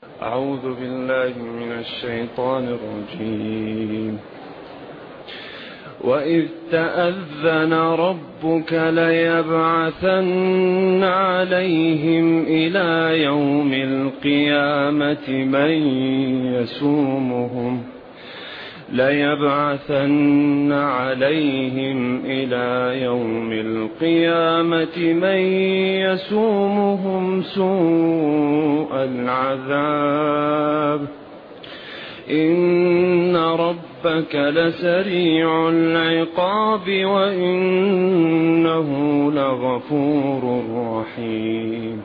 أعوذ بالله من الشيطان الرجيم. وإذ تأذن ربك ليبعثن عليهم إلى يوم القيامة من يسومهم سوء العذاب إن ربك لسريع العقاب وإنه لغفور رحيم.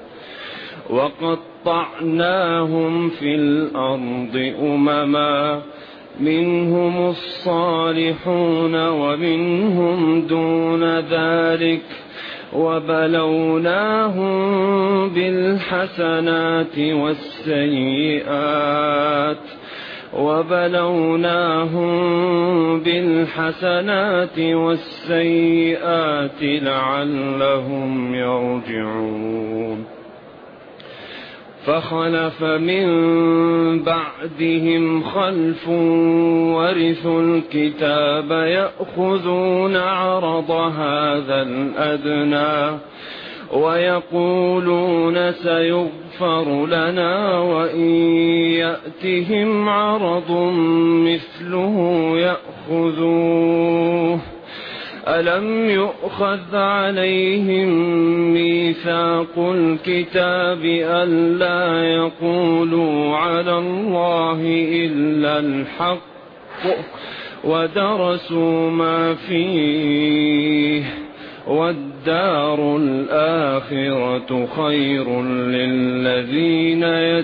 وقطعناهم في الأرض أمما منهم الصالحون ومنهم دون ذلك وبلوناهم بالحسنات والسيئات لعلهم يرجعون. فخلف من بعدهم خلف ورثوا الكتاب يأخذون عرض هذا الأدنى ويقولون سيغفر لنا وإن يأتهم عرض مثله يأخذوه. ألم يؤخذ عليهم ميثاق الكتاب ألا يقولوا على الله إلا الحق ودرسوا ما فيه والدار الآخرة خير للذين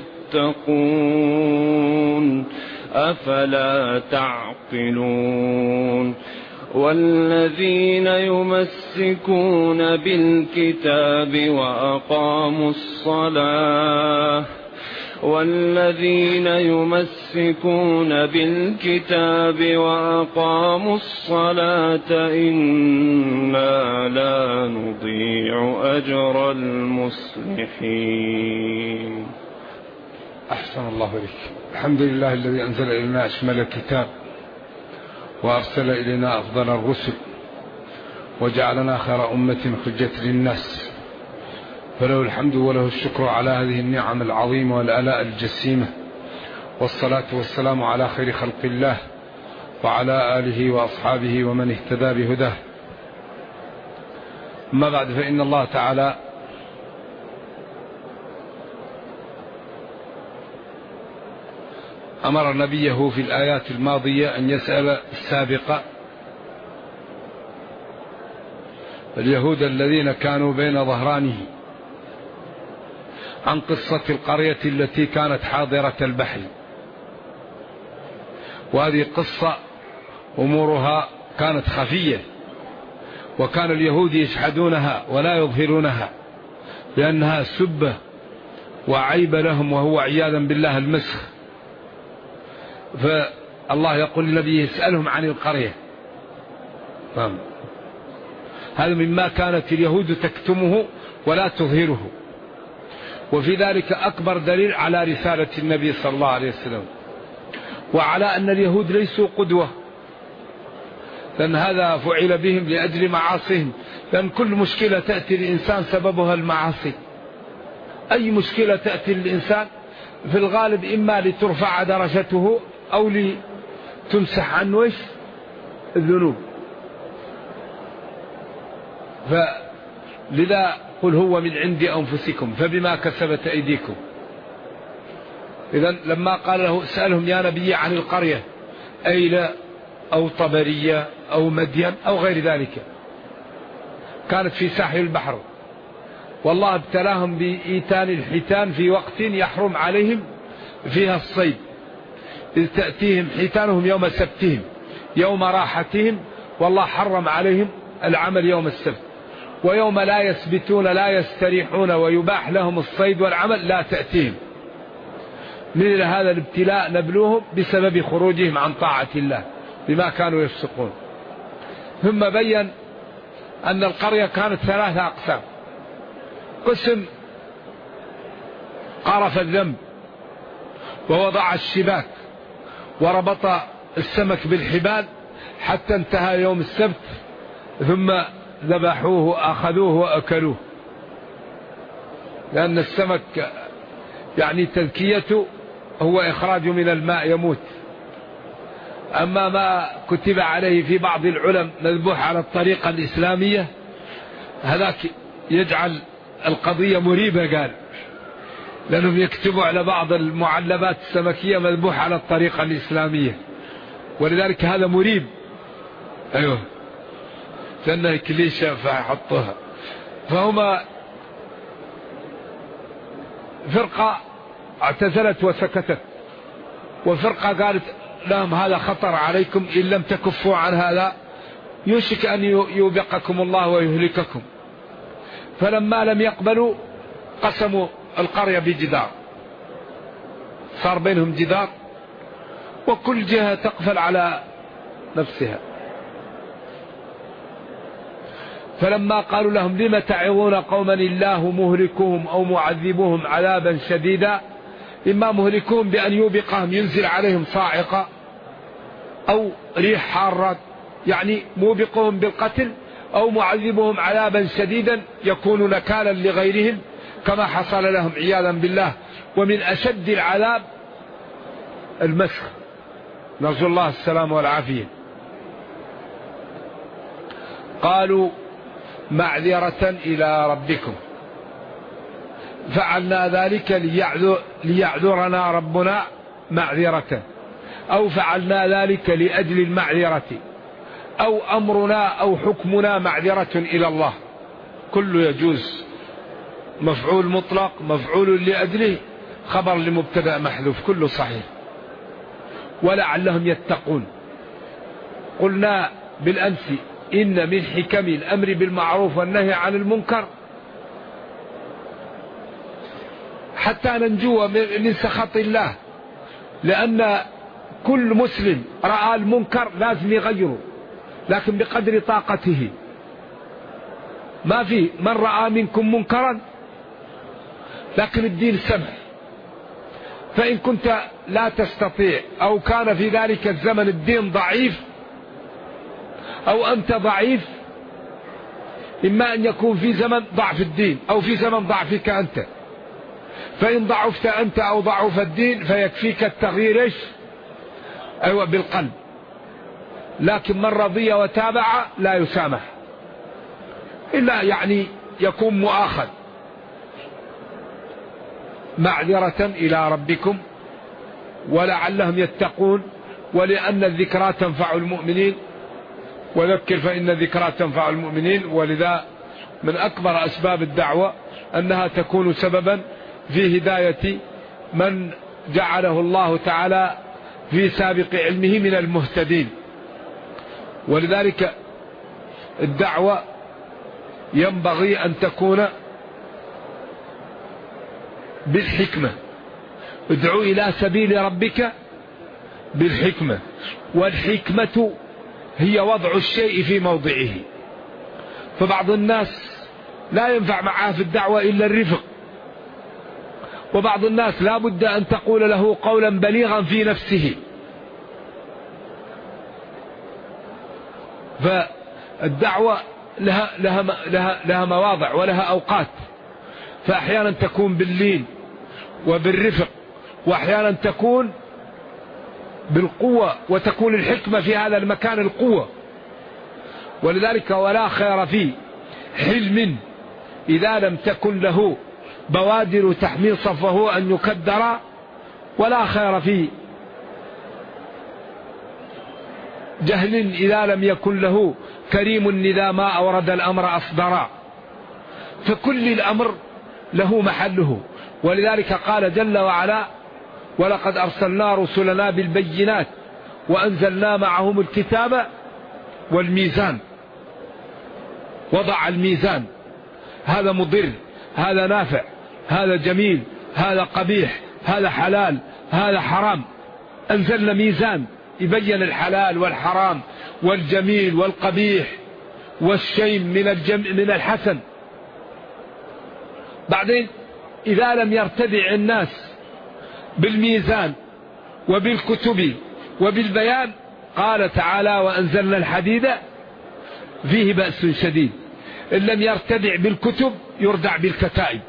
يتقون أفلا تعقلون. والذين يمسكون بالكتاب وأقاموا الصلاة إنا لا نضيع أجر المصلحين. أحسن الله إليك. الحمد لله الذي أنزل إلينا أشمل الكتاب وأرسل إلينا أفضل الرسل وجعلنا خير أمة خرجت للناس، فله الحمد وله الشكر على هذه النعم العظيمة والآلاء الجسيمة، والصلاة والسلام على خير خلق الله وعلى آله وأصحابه ومن اهتدى بهداه. أما بعد، فإن الله تعالى أمر نبيه في الآيات الماضية أن يسأل السابقة اليهود الذين كانوا بين ظهرانه عن قصة القرية التي كانت حاضرة البحر. وهذه قصة أمورها كانت خفية، وكان اليهود يشهدونها ولا يظهرونها لأنها سبة وعيب لهم، وهو عياذا بالله المسخ. فالله يقول للنبي يسألهم عن القرية. هذا مما كانت اليهود تكتمه ولا تظهره، وفي ذلك أكبر دليل على رسالة النبي صلى الله عليه وسلم، وعلى أن اليهود ليسوا قدوة، لأن هذا فعل بهم لأجل معاصيهم، لأن كل مشكلة تأتي للإنسان سببها المعاصي. أي مشكلة تأتي للإنسان في الغالب إما لترفع درجته أو لتمسح عنه الذنوب. فلذا قل هو من عند أنفسكم فبما كسبت أيديكم. إذن لما قال له اسألهم يا نبي عن القرية أيلة أو طبرية أو مدين أو غير ذلك، كانت في ساحل البحر، والله ابتلاهم بإيتان الحيتان في وقت يحرم عليهم فيها الصيد، إذ تأتيهم حيتانهم يوم سبتهم يوم راحتهم، والله حرم عليهم العمل يوم السبت، ويوم لا يسبتون لا يستريحون ويباح لهم الصيد والعمل لا تأتيهم. من هذا الابتلاء نبلوهم بسبب خروجهم عن طاعة الله بما كانوا يفسقون. ثم بين أن القرية كانت 3 أقسام: قسم قرف الذنب ووضع الشباك وربط السمك بالحبال حتى انتهى يوم السبت، ثم ذبحوه أخذوه وأكلوه، لأن السمك يعني تذكيته هو إخراج من الماء يموت. أما ما كتب عليه في بعض العلم مذبوح على الطريقة الإسلامية، هذاك يجعل القضية مريبة، قال لأنهم يكتبوا على بعض المعلبات السمكية مذبوح على الطريقة الإسلامية، ولذلك هذا مريب. أيوه، لأنها كليشة فيحطوها. فهما فرقة اعتزلت وسكتت، وفرقة قالت لهم هذا خطر عليكم، إن لم تكفوا عن هذا يوشك أن يوبقكم الله ويهلككم. فلما لم يقبلوا قسموا القرية بجدار، صار بينهم جدار وكل جهة تقفل على نفسها. فلما قالوا لهم لم تعظون قوما الله مهلكهم أو معذبهم عذابا شديدا، إما مهلكهم بأن يوبقهم ينزل عليهم صاعقة أو ريح حارة، يعني موبقهم بالقتل، أو معذبهم عذابا شديدا يكون نكالا لغيرهم كما حصل لهم عياذا بالله. ومن أشد العذاب المسخ، نرجو الله السلام والعافية. قالوا معذرة إلى ربكم فعلنا ذلك ليعذرنا ربنا معذرة، أو فعلنا ذلك لأجل المعذرة، أو أمرنا أو حكمنا معذرة إلى الله. كله يجوز، مفعول مطلق، مفعول لأجله، خبر لمبتدأ محذوف، كله صحيح. ولعلهم يتقون. قلنا بالأمس إن من حكم الأمر بالمعروف والنهي عن المنكر حتى ننجو من سخط الله، لأن كل مسلم رأى المنكر لازم يغيره، لكن بقدر طاقته. ما في من رأى منكم منكرا، لكن الدين سمح. فإن كنت لا تستطيع أو كان في ذلك الزمن الدين ضعيف أو أنت ضعيف، إما أن يكون في زمن ضعف الدين أو في زمن ضعفك أنت. فإن ضعفت أنت أو ضعف الدين فيكفيك التغيير إيش؟ أيوة، بالقلب. لكن من رضي وتابع لا يسامح، إلا يعني يكون مؤاخذ. معذرة إلى ربكم ولعلهم يتقون، ولأن الذكرى تنفع المؤمنين، وذكر فإن الذكرى تنفع المؤمنين. ولذا من أكبر أسباب الدعوة أنها تكون سببا في هداية من جعله الله تعالى في سابق علمه من المهتدين. ولذلك الدعوة ينبغي أن تكون بالحكمة. ادعو إلى سبيل ربك بالحكمة، والحكمة هي وضع الشيء في موضعه. فبعض الناس لا ينفع معه في الدعوة إلا الرفق، وبعض الناس لا بد أن تقول له قولا بليغا في نفسه. فالدعوة لها مواضع ولها أوقات، فأحيانا تكون باللين وبالرفق، وأحيانا تكون بالقوة، وتكون الحكمة في هذا المكان القوة. ولذلك ولا خير في حلم إذا لم تكن له بوادر تحميل صفه أن يكدر، ولا خير في جهل إذا لم يكن له كريم إذا ما أورد الأمر أصدرا. فكل الأمر له محله. ولذلك قال جل وعلا: ولقد أرسلنا رسلنا بالبينات وأنزلنا معهم الكتاب والميزان. وضع الميزان، هذا مضر، هذا نافع، هذا جميل، هذا قبيح، هذا حلال، هذا حرام. أنزلنا ميزان يبين الحلال والحرام والجميل والقبيح والشيم من الحسن. بعدين إذا لم يرتدع الناس بالميزان وبالكتب وبالبيان، قال تعالى: وأنزلنا الحديد فيه بأس شديد. إن لم يرتدع بالكتب يردع بالكتائب.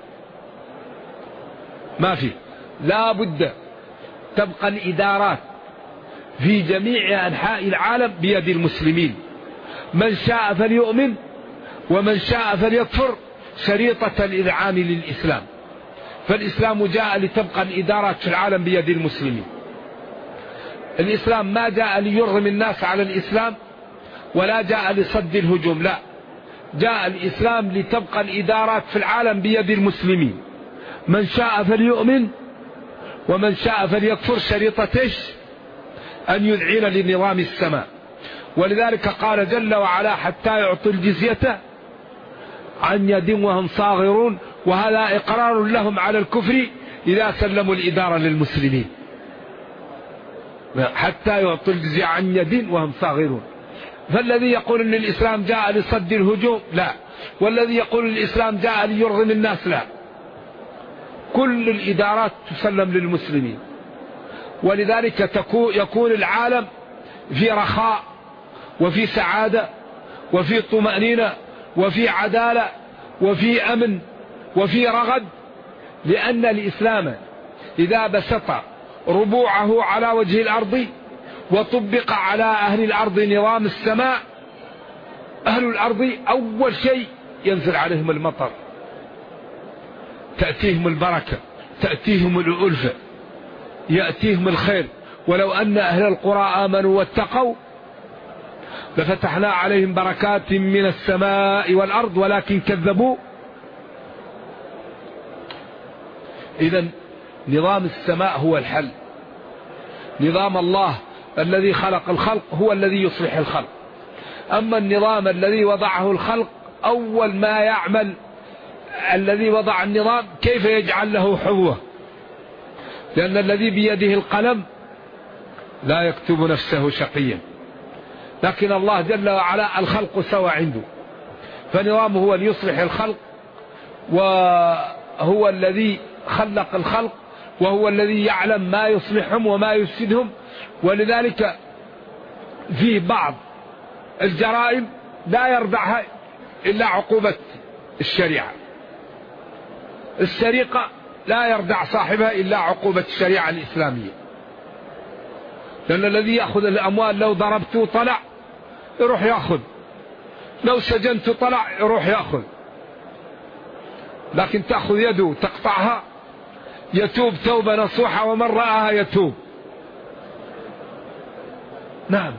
ما في، لا بد تبقى الإدارات في جميع أنحاء العالم بيد المسلمين، من شاء فليؤمن ومن شاء فليكفر، شريطة الإذعان للإسلام. فالإسلام جاء لتبقى الإدارات في العالم بيد المسلمين. الإسلام ما جاء ليرغم الناس على الإسلام ولا جاء لصد الهجوم، لا، جاء الإسلام لتبقى الإدارات في العالم بيد المسلمين، من شاء فليؤمن ومن شاء فليكفر، شريطة أن يذعن لنظام السماء. ولذلك قال جل وعلا: حتى يعطوا الجزية عن يد وهم صاغرون، وهذا إقرار لهم على الكفر إذا سلموا الإدارة للمسلمين. حتى يعطوا الجزية عن يد وهم صاغرون. فالذي يقول أن الإسلام جاء لصد الهجوم لا، والذي يقول الإسلام جاء ليرغم الناس لا، كل الإدارات تسلم للمسلمين. ولذلك يكون العالم في رخاء وفي سعادة وفي طمأنينة وفي عدالة وفي أمن وفي رغد، لأن الإسلام إذا بسط ربوعه على وجه الأرض وطبق على أهل الأرض نظام السماء، أهل الأرض أول شيء ينزل عليهم المطر، تأتيهم البركة، تأتيهم الألفة، يأتيهم الخير. ولو أن أهل القرى آمنوا واتقوا لفتحنا عليهم بركات من السماء والأرض ولكن كذبوا. إذن نظام السماء هو الحل. نظام الله الذي خلق الخلق هو الذي يصلح الخلق. أما النظام الذي وضعه الخلق، أول ما يعمل الذي وضع النظام كيف يجعل له حظوة، لأن الذي بيده القلم لا يكتب نفسه شقيا، لكن الله جل وعلا الخلق سوى عنده، فنظامه هو أن يصلح الخلق، وهو الذي خلق الخلق، وهو الذي يعلم ما يصلحهم وما يفسدهم. ولذلك في بعض الجرائم لا يردعها إلا عقوبة الشريعة. السرقة لا يردع صاحبها إلا عقوبة الشريعة الإسلامية، لأن الذي يأخذ الأموال لو ضربته طلع يروح يأخذ، لو سجنته طلع يروح يأخذ، لكن تأخذ يده تقطعها يتوب توبة نصوحة، ومن رآها يتوب. نعم،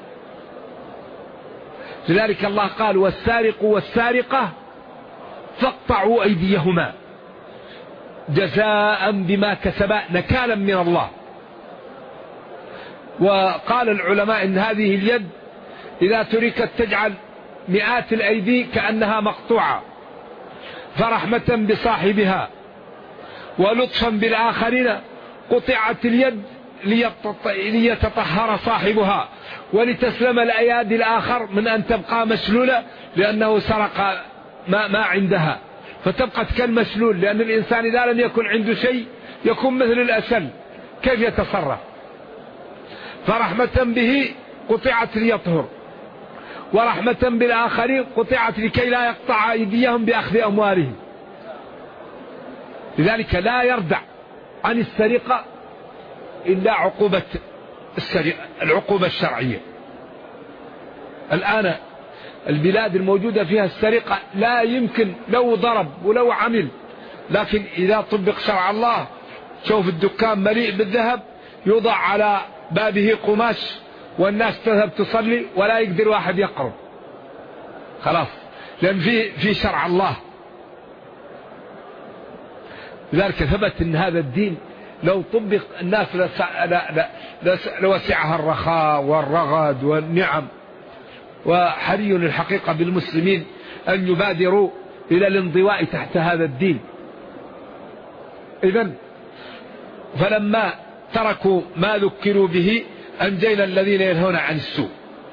لذلك الله قال: والسارق والسارقة فاقطعوا أيديهما جزاء بما كسبا نكالا من الله. وقال العلماء إن هذه اليد إذا تركت تجعل مئات الأيدي كأنها مقطوعة، فرحمة بصاحبها ولطفا بالآخرين قطعت اليد ليتطهر صاحبها ولتسلم الأيادي الآخر من أن تبقى مشلولة، لأنه سرق ما عندها، فتبقى كالمشلول. لأن الإنسان إذا لم يكن عنده شيء يكون مثل الأسل، كيف يتصرف؟ فرحمة به قطعت ليطهر، ورحمة بالآخرين قطعت لكي لا يقطع أيديهم بأخذ أموالهم. لذلك لا يردع عن السرقة إلا العقوبة الشرعية. الآن البلاد الموجودة فيها السرقة لا يمكن، لو ضرب ولو عمل، لكن إذا طبق شرع الله شوف الدكان مليء بالذهب يوضع على بابه قماش والناس تذهب تصلي ولا يقدر واحد يقرب، خلاص، لأن في شرع الله. لذلك ثبت أن هذا الدين لو طبق الناس لوسعها الرخاء والرغد والنعم. وحري الحقيقة بالمسلمين أن يبادروا إلى الانضواء تحت هذا الدين. إذن فلما تركوا ما ذكروا به أنجينا الذين ينهون عن السوء.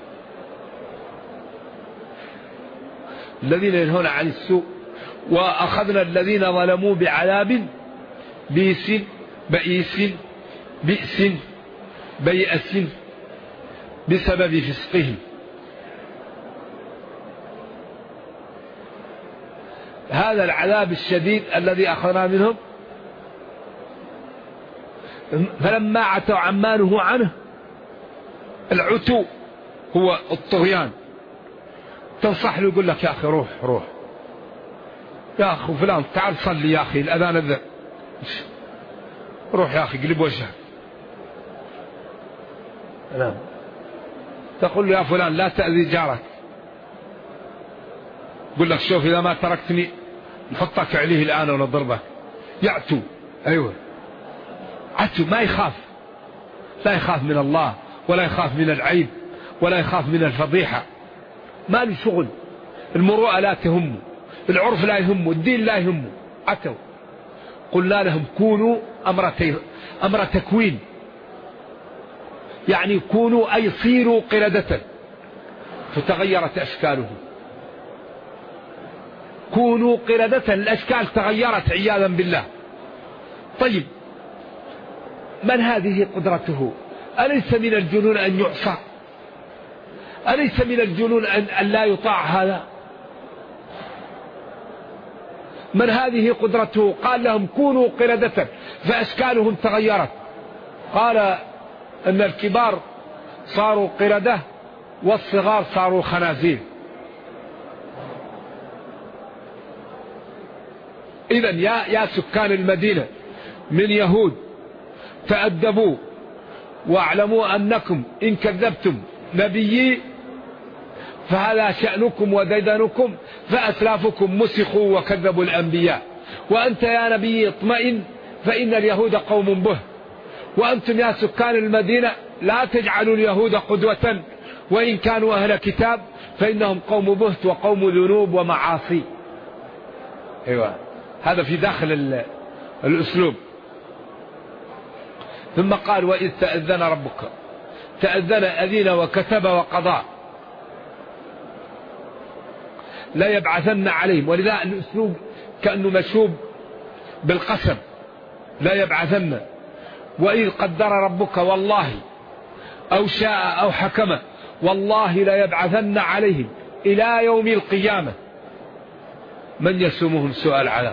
الذين ينهون عن السوء وأخذنا الذين ظلموا بعذاب بئيس بئيس بئس بيأس بسبب فسقهم. هذا العذاب الشديد الذي أخذنا منهم. فلما عتوا عما نهوا عنه، العتو هو الطغيان، تنصح له يقول لك يا أخي روح روح يا أخي فلان تعال صلي يا أخي الأذان أذن، روح يا أخي قلب وجهك. نعم. تقول له يا فلان لا تأذي جارك، يقول لك شوف إذا ما تركتني نحطك عليه الآن ونضربك. يعتو. أيوة عتو، ما يخاف، لا يخاف من الله ولا يخاف من العيب ولا يخاف من الفضيحة، ما له شغل. المروءة لا تهمه، العرف لا يهمه، الدين لا يهمه. عتوا. قلنا لهم كونوا أمر تكوين، يعني كونوا أي صيروا قردة، فتغيرت أشكالهم. كونوا قردة، الأشكال تغيرت عياذا بالله. طيب من هذه قدرته؟ أليس من الجنون أن يعصى؟ أليس من الجنون أن لا يطاع هذا؟ من هذه قدرته؟ قال لهم كونوا قردة، فأشكالهم تغيرت. قال أن الكبار صاروا قردة والصغار صاروا خنازير. إذن يا سكان المدينة من يهود تأدبوا واعلموا أنكم إن كذبتم نبيي فهذا شأنكم وديدنكم، فأسلافكم مسخوا وكذبوا الأنبياء. وأنت يا نبي اطمئن فإن اليهود قوم به، وأنتم يا سكان المدينة لا تجعلوا اليهود قدوة وإن كانوا أهل كتاب فإنهم قوم بهت وقوم ذنوب ومعاصي. أيوة هذا في داخل الأسلوب. ثم قال وإذ تأذن ربك، تأذن أذين وكتب وقضى لا يبعثن عليهم، ولذا الأسلوب كأنه مشوب بالقسم، لا يبعثن. وإذ قدر ربك والله أو شاء أو حكم والله لا يبعثن عليهم إلى يوم القيامة من يسومهم سوء العذاب.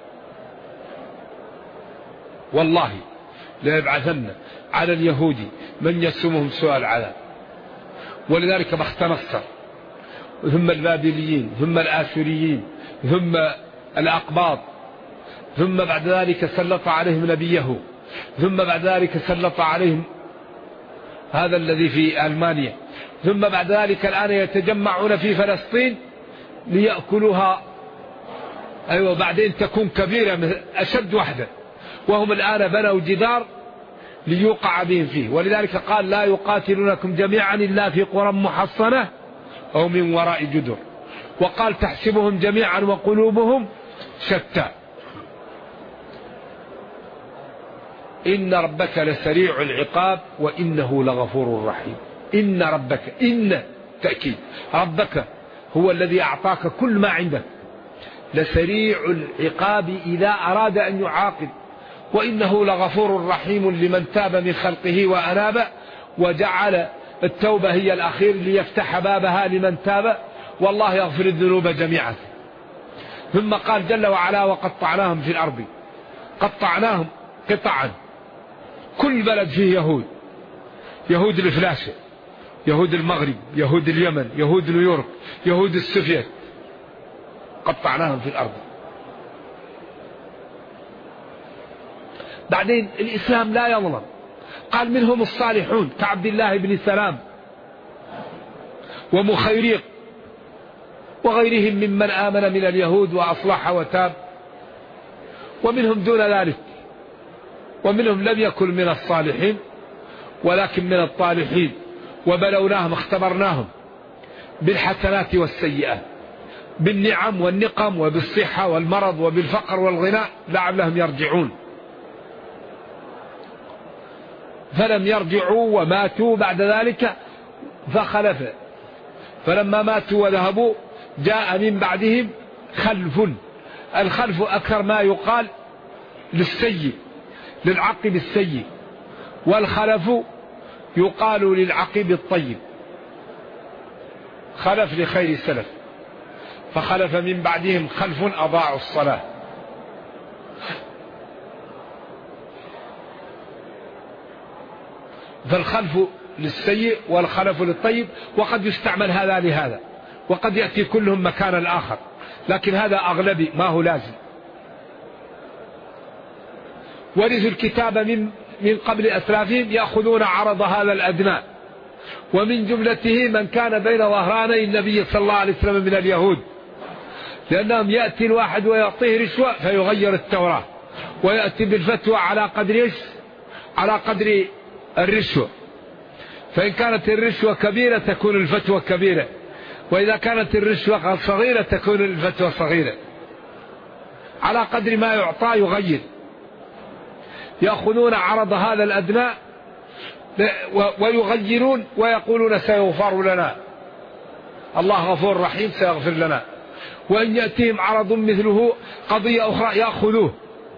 والله لا يبعثن على اليهود من يسومهم سوء العذاب. ولذلك بخت نصر، ثم البابليين، ثم الآشوريين، ثم الأقباط، ثم بعد ذلك سلط عليهم نبيه، ثم بعد ذلك سلط عليهم هذا الذي في ألمانيا، ثم بعد ذلك الآن يتجمعون في فلسطين ليأكلوها. أيوة بعدين تكون كبيرة أشد وحدة، وهم الآن بنوا جدار ليوقع بهم فيه. ولذلك قال لا يقاتلونكم جميعا إلا في قرى محصنة أو من وراء جدر. وقال تحسبهم جميعا وقلوبهم شتى. إن ربك لسريع العقاب وإنه لغفور رحيم. إن ربك، إن تأكيد، ربك هو الذي أعطاك كل ما عندك، لسريع العقاب إذا أراد أن يعاقب، وإنه لغفور رحيم لمن تاب من خلقه وأناب، وجعل التوبة هي الأخير ليفتح بابها لمن تاب، والله يغفر الذنوب جميعا. ثم قال جل وعلا وقطعناهم في الأرض، قطعناهم قطعا، كل بلد فيه يهود، يهود الفلاشة، يهود المغرب، يهود اليمن، يهود نيويورك، يهود السوفيت، قطعناهم في الأرض. بعدين الإسلام لا يظلم، قال منهم الصالحون كعبد الله بن سلام ومخيريق وغيرهم ممن آمن من اليهود وأصلح وتاب، ومنهم دون ذلك، ومنهم لم يكن من الصالحين ولكن من الطالحين. وبلوناهم اختبرناهم بالحسنات والسيئات، بالنعم والنقم وبالصحة والمرض وبالفقر والغناء لعلهم يرجعون. فلم يرجعوا وماتوا بعد ذلك فخلف، فلما ماتوا وذهبوا جاء من بعدهم خلف. الخلف أكثر ما يقال للسيء، للعقب السيء، والخلف يقال للعقب الطيب. خلف لخير سلف، فخلف من بعدهم خلف أضاعوا الصلاة. فالخلف للسيء والخلف للطيب، وقد يستعمل هذا لهذا، وقد يأتي كلهم مكان الآخر، لكن هذا أغلبي ما هو لازم. ورثوا الكتاب من قبل أسلافهم يأخذون عرض هذا الأدنى، ومن جملته من كان بين ظهراني النبي صلى الله عليه وسلم من اليهود، لأنهم يأتي الواحد ويعطيه رشوة فيغير التوراة، ويأتي بالفتوى على قدر على قدر الرشوة، فإن كانت الرشوة كبيرة تكون الفتوى كبيرة، وإذا كانت الرشوة صغيرة تكون الفتوى صغيرة، على قدر ما يعطى يغير. يأخذون عرض هذا الأدنى ويغيرون ويقولون سيغفر لنا، الله غفور رحيم سيغفر لنا. وإن يأتيهم عرض مثله قضية أخرى يأخذوه.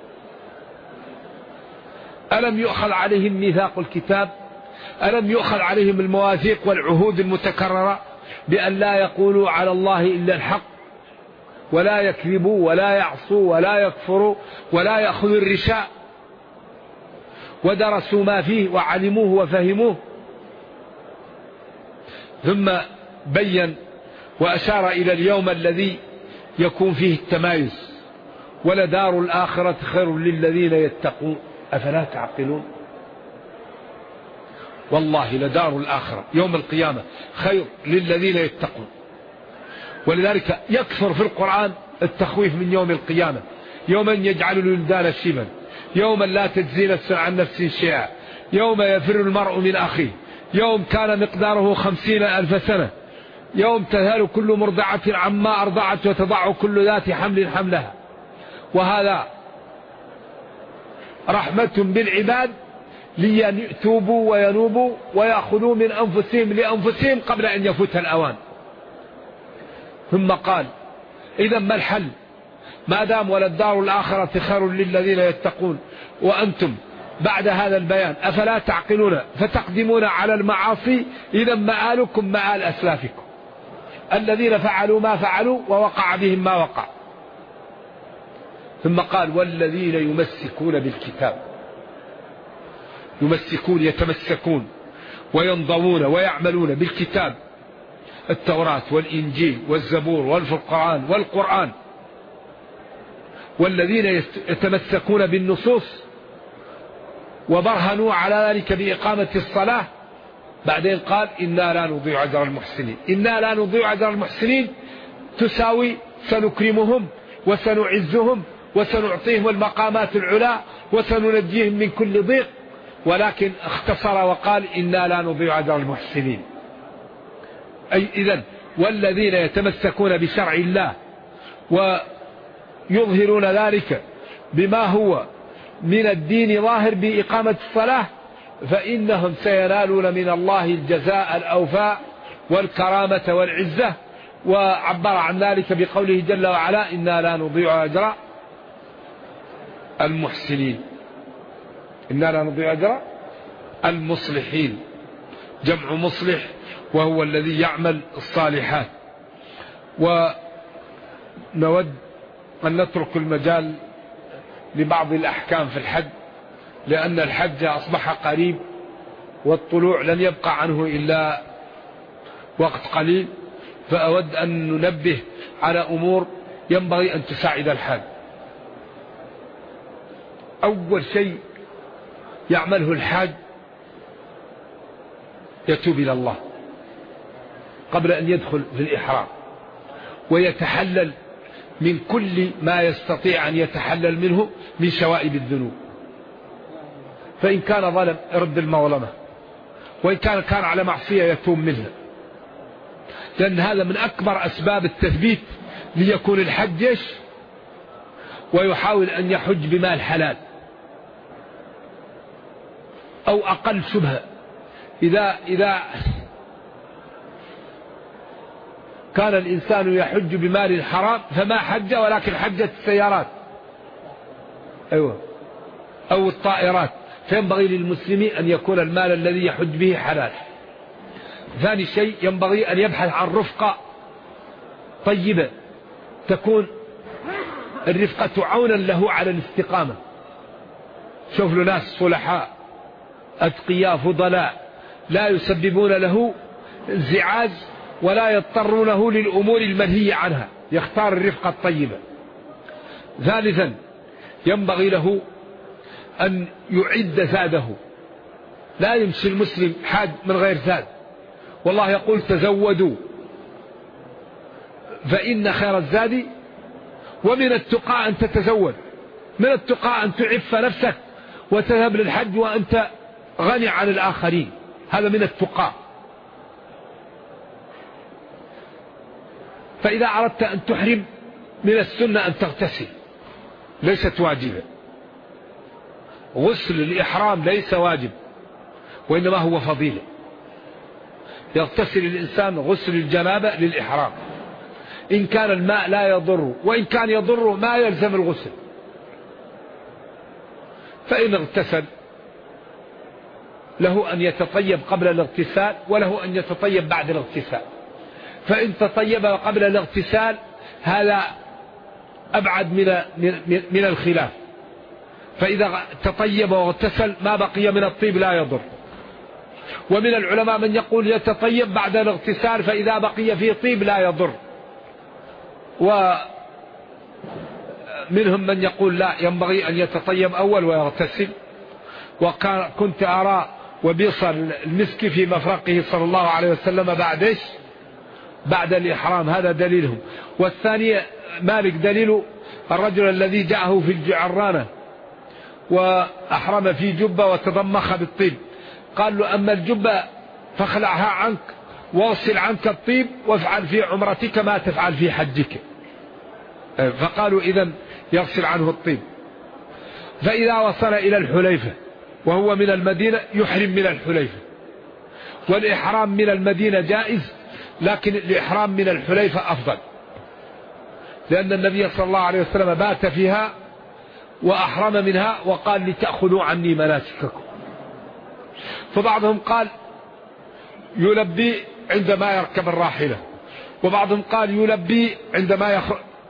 ألم يؤخذ عليهم ميثاق الكتاب؟ ألم يؤخذ عليهم المواثيق والعهود المتكررة بأن لا يقولوا على الله إلا الحق، ولا يكذبوا ولا يعصوا ولا يكفروا ولا يأخذوا الرشاء، ودرسوا ما فيه وعلموه وفهموه؟ ثم بين وأشار إلى اليوم الذي يكون فيه التمايز: ولدار الآخرة خير للذين يتقون أفلا تعقلون. والله لدار الآخرة يوم القيامة خير للذين يتقون. ولذلك يكثر في القرآن التخويف من يوم القيامة: يوما يجعل الولدان شيبا، يوما لا تجزي نفس عن نفس شيئا، يوم يفر المرء من أخيه، يوم كان مقداره 50,000 سنة، يوم تذهل كل مرضعة عما أرضعت وتضع كل ذات حمل حملها. وهذا رحمة بالعباد ليتوبوا وينوبوا ويأخذوا من أنفسهم لأنفسهم قبل أن يفوت الأوان. ثم قال: إذا ما الحل ما دام وللدار الآخرة خير للذين يتقون، وأنتم بعد هذا البيان أفلا تعقلون فتقدمون على المعاصي؟ إذا مآلكم مآل أسلافكم الذين فعلوا ما فعلوا ووقع بهم ما وقع. ثم قال: والذين يمسكون بالكتاب، يمسكون يتمسكون وينضمون ويعملون بالكتاب، التوراة والإنجيل والزبور والفرقان والقرآن. والذين يتمسكون بالنصوص وبرهنوا على ذلك بإقامة الصلاة. بعدين قال: إنا لا نضيع أجر المحسنين. إنا لا نضيع أجر المحسنين تساوي سنكرمهم وسنعزهم وسنعطيهم المقامات العلى وسننجيهم من كل ضيق، ولكن اختصر وقال: إنا لا نضيع أجر المحسنين. أي إذن والذين يتمسكون بشرع الله ويظهرون ذلك بما هو من الدين ظاهر بإقامة الصلاة، فإنهم سينالون من الله الجزاء الأوفاء والكرامة والعزة. وعبر عن ذلك بقوله جل وعلا: إنا لا نضيع أجر المحسنين. إنا لا نضيع أجر المصلحين، جمع مصلح وهو الذي يعمل الصالحات. ونود أن نترك المجال لبعض الأحكام في الحج، لأن الحج أصبح قريب والطلوع لن يبقى عنه إلا وقت قليل، فأود أن ننبه على أمور ينبغي أن تساعد الحاج. أول شيء يعمله الحاج يتوب إلى الله قبل أن يدخل في الإحرام، ويتحلل من كل ما يستطيع أن يتحلل منه من شوائب الذنوب. فإن كان ظلم يرد المظلمة، وإن كان على معصية يتوب منها، لأن هذا من أكبر أسباب التثبيت ليكون الحج ويحاول أن يحج بمال حلال أو أقل شبهة. إذا كان الإنسان يحج بمال حرام فما حج، ولكن حجت السيارات. أيوة، أو الطائرات، فينبغي للمسلم أن يكون المال الذي يحج به حلال. ثاني شيء ينبغي أن يبحث عن رفقة طيبة، تكون الرفقة عونا له على الاستقامة. شوف له ناس صلحاء أتقياء فضلاء لا يسببون له انزعاج ولا يضطرونه للأمور المنهية عنها، يختار الرفقة الطيبة. ثالثا ينبغي له أن يعد زاده، لا يمشي المسلم حاج من غير زاد، والله يقول تزودوا فإن خير الزاد، ومن التقى أن تتزود، من التقى أن تعف نفسك وتذهب للحج وأنت غني عن الآخرين، هذا من التقى. فإذا أردت أن تحرم من السنة أن تغتسل، ليست واجبة. غسل الإحرام ليس واجب وإنما هو فضيلة. يغتسل الإنسان غسل الجنابة للإحرام إن كان الماء لا يضر، وإن كان يضر ما يلزم الغسل. فإن اغتسل له أن يتطيب قبل الاغتسال وله أن يتطيب بعد الاغتسال. فإن تطيب قبل الاغتسال هذا أبعد من الخلاف، فإذا تطيب واغتسل ما بقي من الطيب لا يضر. ومن العلماء من يقول يتطيب بعد الاغتسال فإذا بقي فيه طيب لا يضر، ومنهم من يقول لا، ينبغي أن يتطيب أول ويغتسل. وكنت أرى وبيص المسك في مفرقه صلى الله عليه وسلم بعد الإحرام، هذا دليلهم. والثاني مالك دليل الرجل الذي جاءه في الجعرانة وأحرم في جبة وتضمخ بالطيب، قال له أما الجبة فاخلعها عنك واغسل عنك الطيب وافعل في عمرتك ما تفعل في حجك. فقالوا إذن يغسل عنه الطيب. فإذا وصل إلى الحليفة وهو من المدينة يحرم من الحليفة، والإحرام من المدينة جائز، لكن الإحرام من الحليفة أفضل، لأن النبي صلى الله عليه وسلم بات فيها وأحرم منها وقال لتأخذوا عني مناسككم. فبعضهم قال يلبي عندما يركب الراحلة، وبعضهم قال يلبي عندما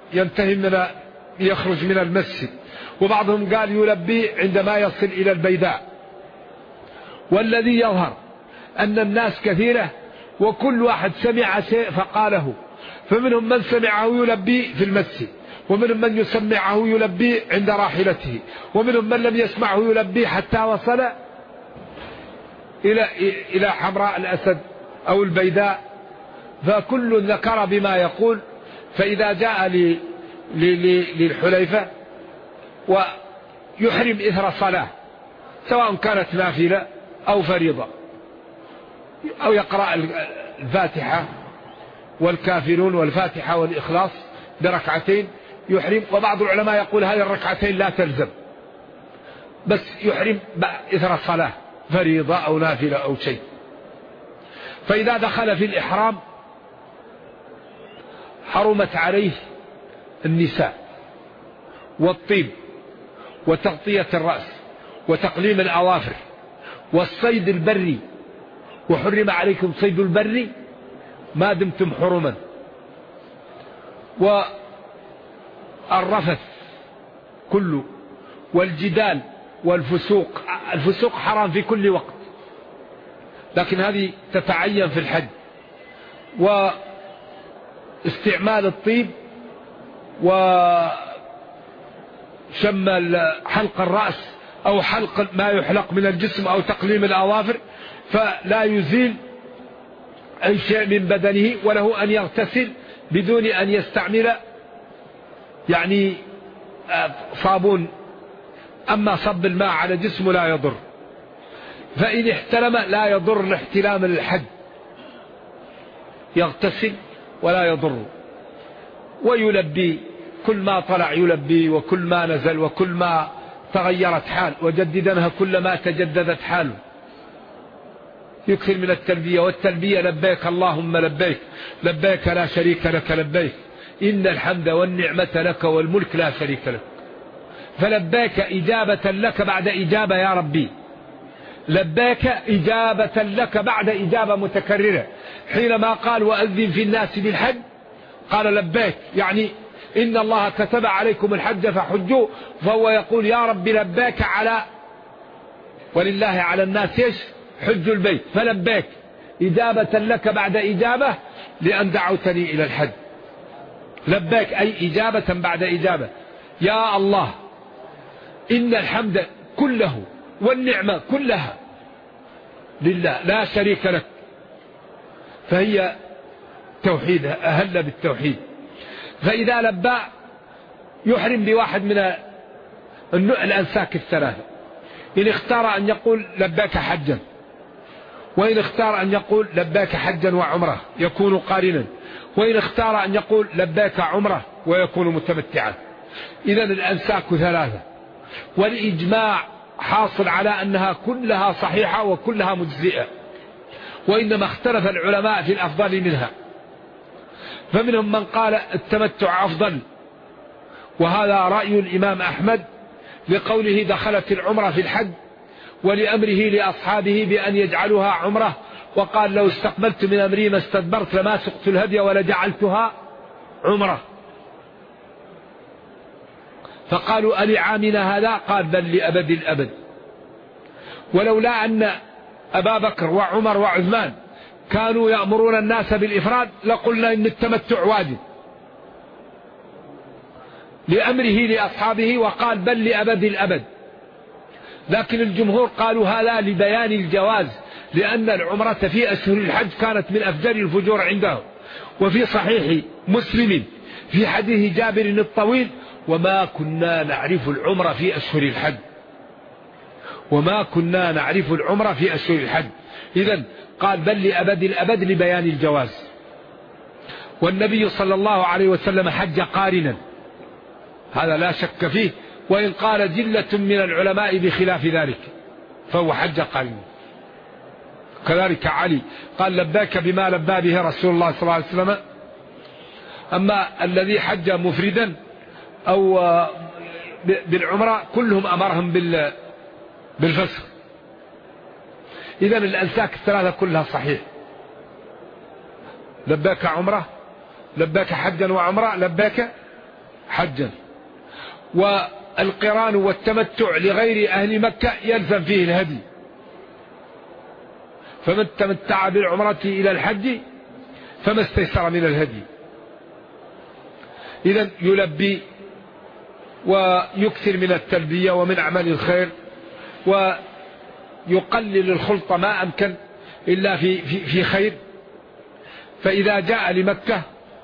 يخرج من المسجد، وبعضهم قال يلبي عندما يصل إلى البيداء. والذي يظهر أن الناس كثيرة وكل واحد سمع شيء فقاله، فمنهم من سمعه يلبي في المسجد، ومنهم من يسمعه يلبي عند راحلته، ومنهم من لم يسمعه يلبي حتى وصل إلى حمراء الأسد أو البيداء، فكل ذكر بما يقول. فإذا جاء للحليفة ويحرم إثر صلاة سواء كانت نافلة أو فريضة، أو يقرأ الفاتحة والكافرون والفاتحة والإخلاص بركعتين يحرم. وبعض العلماء يقول هذه الركعتين لا تلزم، بس يحرم إثر صلاة فريضة أو نافلة أو شيء. فإذا دخل في الإحرام حرمت عليه النساء والطيب وتغطية الرأس وتقليم الأظافر والصيد البري، وحرم عليكم صيد البر ما دمتم حرما، والرفث كله، والجدال والفسوق. الفسوق حرام في كل وقت، لكن هذه تتعين في الحج. واستعمال الطيب وشم حلق الرأس أو حلق ما يحلق من الجسم أو تقليم الأظافر فلا يزيل أي شيء من بدنه، وله أن يغتسل بدون أن يستعمل يعني صابون. أما صب الماء على جسمه لا يضر، فإن احتلم لا يضر الاحتلام للحج، يغتسل ولا يضر. ويلبي كل ما طلع يلبي، وكل ما نزل، وكل ما تغيرت حال وجددنها كل ما تجددت حاله. يكثر من التلبية، والتلبية لبيك اللهم لبيك، لبيك لا شريك لك لبيك، إن الحمد والنعمة لك والملك لا شريك لك. فلبيك إجابة لك بعد إجابة يا ربي، لبيك إجابة لك بعد إجابة متكررة. حينما قال وأذن في الناس بالحج قال لبيك، يعني إن الله كتب عليكم الحج فحجوا، فهو يقول يا رب لبيك على ولله على الناس حج البيت، فلبيك إجابة لك بعد إجابة لأن دعوتني إلى الحج. لبيك أي إجابة بعد إجابة. يا الله إن الحمد كله والنعمة كلها لله لا شريك لك، فهي توحيد، أهل بالتوحيد. فإذا لبى يحرم بواحد من الأنساك الثلاثة، إن اختار أن يقول لباك حجا، وإن اختار أن يقول لباك حجا وعمره يكون قارنا، وإن اختار أن يقول لباك عمره ويكون متمتعا. إذن الأنساك ثلاثة، والإجماع حاصل على أنها كلها صحيحة وكلها مجزئة، وإنما اختلف العلماء في الأفضل منها، فمنهم من قال التمتع أفضل، وهذا رأي الإمام أحمد لقوله دخلت العمرة في الحج، ولأمره لأصحابه بأن يجعلوها عمرة، وقال لو استقبلت من أمري ما استدبرت لما سقت الهدي ولجعلتها عمرة. فقالوا ألعامنا هذا؟ قال بل لأبد الأبد. ولولا أن أبا بكر وعمر وعثمان كانوا يأمرون الناس بالإفراد لقلنا إن التمتع واجب، لأمره لأصحابه وقال بل لأبد الأبد. لكن الجمهور قالوا هذا لبيان الجواز، لأن العمرة في أشهر الحج كانت من أفجر الفجور عندهم. وفي صحيح مسلم في حديث جابر الطويل وما كنا نعرف العمرة في أشهر الحج، وما كنا نعرف العمرة في أشهر الحج. إذن قال بل لأبد الأبد لبيان الجواز. والنبي صلى الله عليه وسلم حج قارنا، هذا لا شك فيه، وإن قال جلة من العلماء بخلاف ذلك فهو حج قارنا. كذلك علي قال لباك بما لبى به رسول الله صلى الله عليه وسلم. أما الذي حج مفردا أو بالعمرة كلهم أمرهم بالفسخ. إذن الأنساك الثلاثة كلها صحيح، لباك عمرة، لباك حجا وعمرة، لباك حجا. والقران والتمتع لغير أهل مكة يلزم فيه الهدي، فمن تمتع بالعمرة إلى الحج فما استيسر من الهدي. إذن يلبي ويكثر من التلبية ومن أعمال الخير، ويقلل الخلط ما أمكن إلا في خير. فإذا جاء لمكة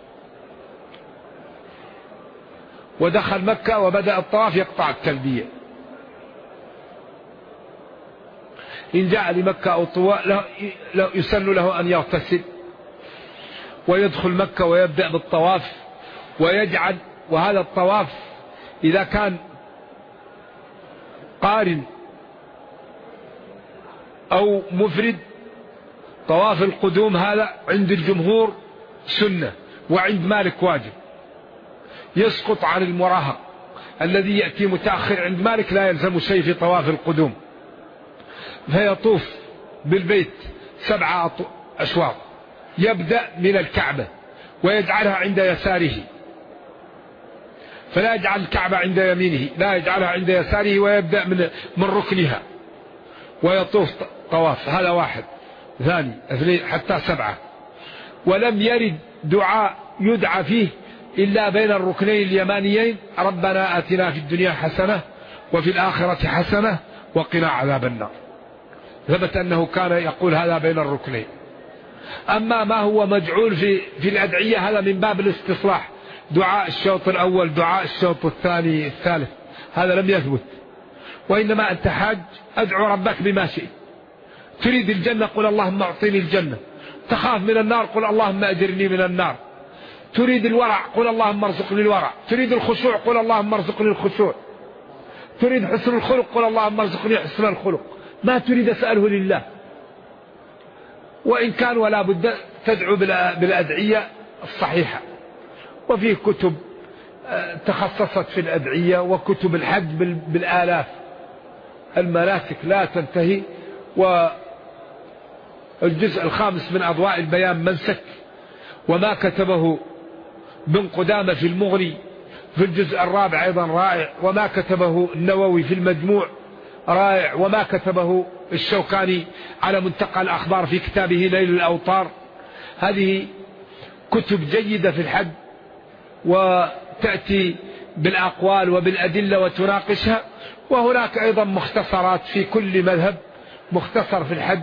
ودخل مكة وبدأ الطواف يقطع التلبية. إن جاء لمكة أو طواف يسن له أن يغتسل ويدخل مكة ويبدأ بالطواف ويجعل. وهذا الطواف إذا كان قارن أو مفرد، طواف القدوم هذا عند الجمهور سنة، وعند مالك واجب، يسقط عن المراهق الذي يأتي متأخر. عند مالك لا يلزم شيء في طواف القدوم، فيطوف بالبيت 7 أشواط، يبدأ من الكعبة ويجعلها عند يساره، فلا يجعل الكعبة عند يمينه، لا يجعلها عند يساره، ويبدأ من ركنها ويطوف طواف. هذا واحد. ثاني 2 حتى 7. ولم يرد دعاء يدعى فيه إلا بين الركنين اليمانيين ربنا آتنا في الدنيا حسنة وفي الآخرة حسنة وقنا عذاب النار. ثبت أنه كان يقول هذا بين الركنين. أما ما هو مجعول في الأدعية هذا من باب الاستصلاح، دعاء الشوط الأول، دعاء الشوط الثاني الثالث، هذا لم يثبت. وإنما أنت حاج أدعو ربك بما شئت. تريد الجنة قل اللهم أعطيني الجنة، تخاف من النار قل اللهم أجرني من النار، تريد الورع قل اللهم ارزقني الورع، تريد الخشوع قل اللهم ارزقني الخشوع، تريد حسن الخلق قل اللهم ارزقني حسن الخلق. ما تريد اسأله لله. وإن كان ولا بد تدعو بالأدعية الصحيحة. وفيه كتب تخصصت في الأدعية، وكتب الحج بالآلاف. المناسك لا تنتهي. والجزء الخامس من أضواء البيان منسك، وما كتبه ابن قدامة في المغني في الجزء الرابع أيضا رائع، وما كتبه النووي في المجموع رائع، وما كتبه الشوكاني على منتقى الأخبار في كتابه نيل الأوطار. هذه كتب جيدة في الحج، وتأتي بالأقوال وبالأدلة وتناقشها. وهناك أيضا مختصرات في كل مذهب، مختصر في الحج.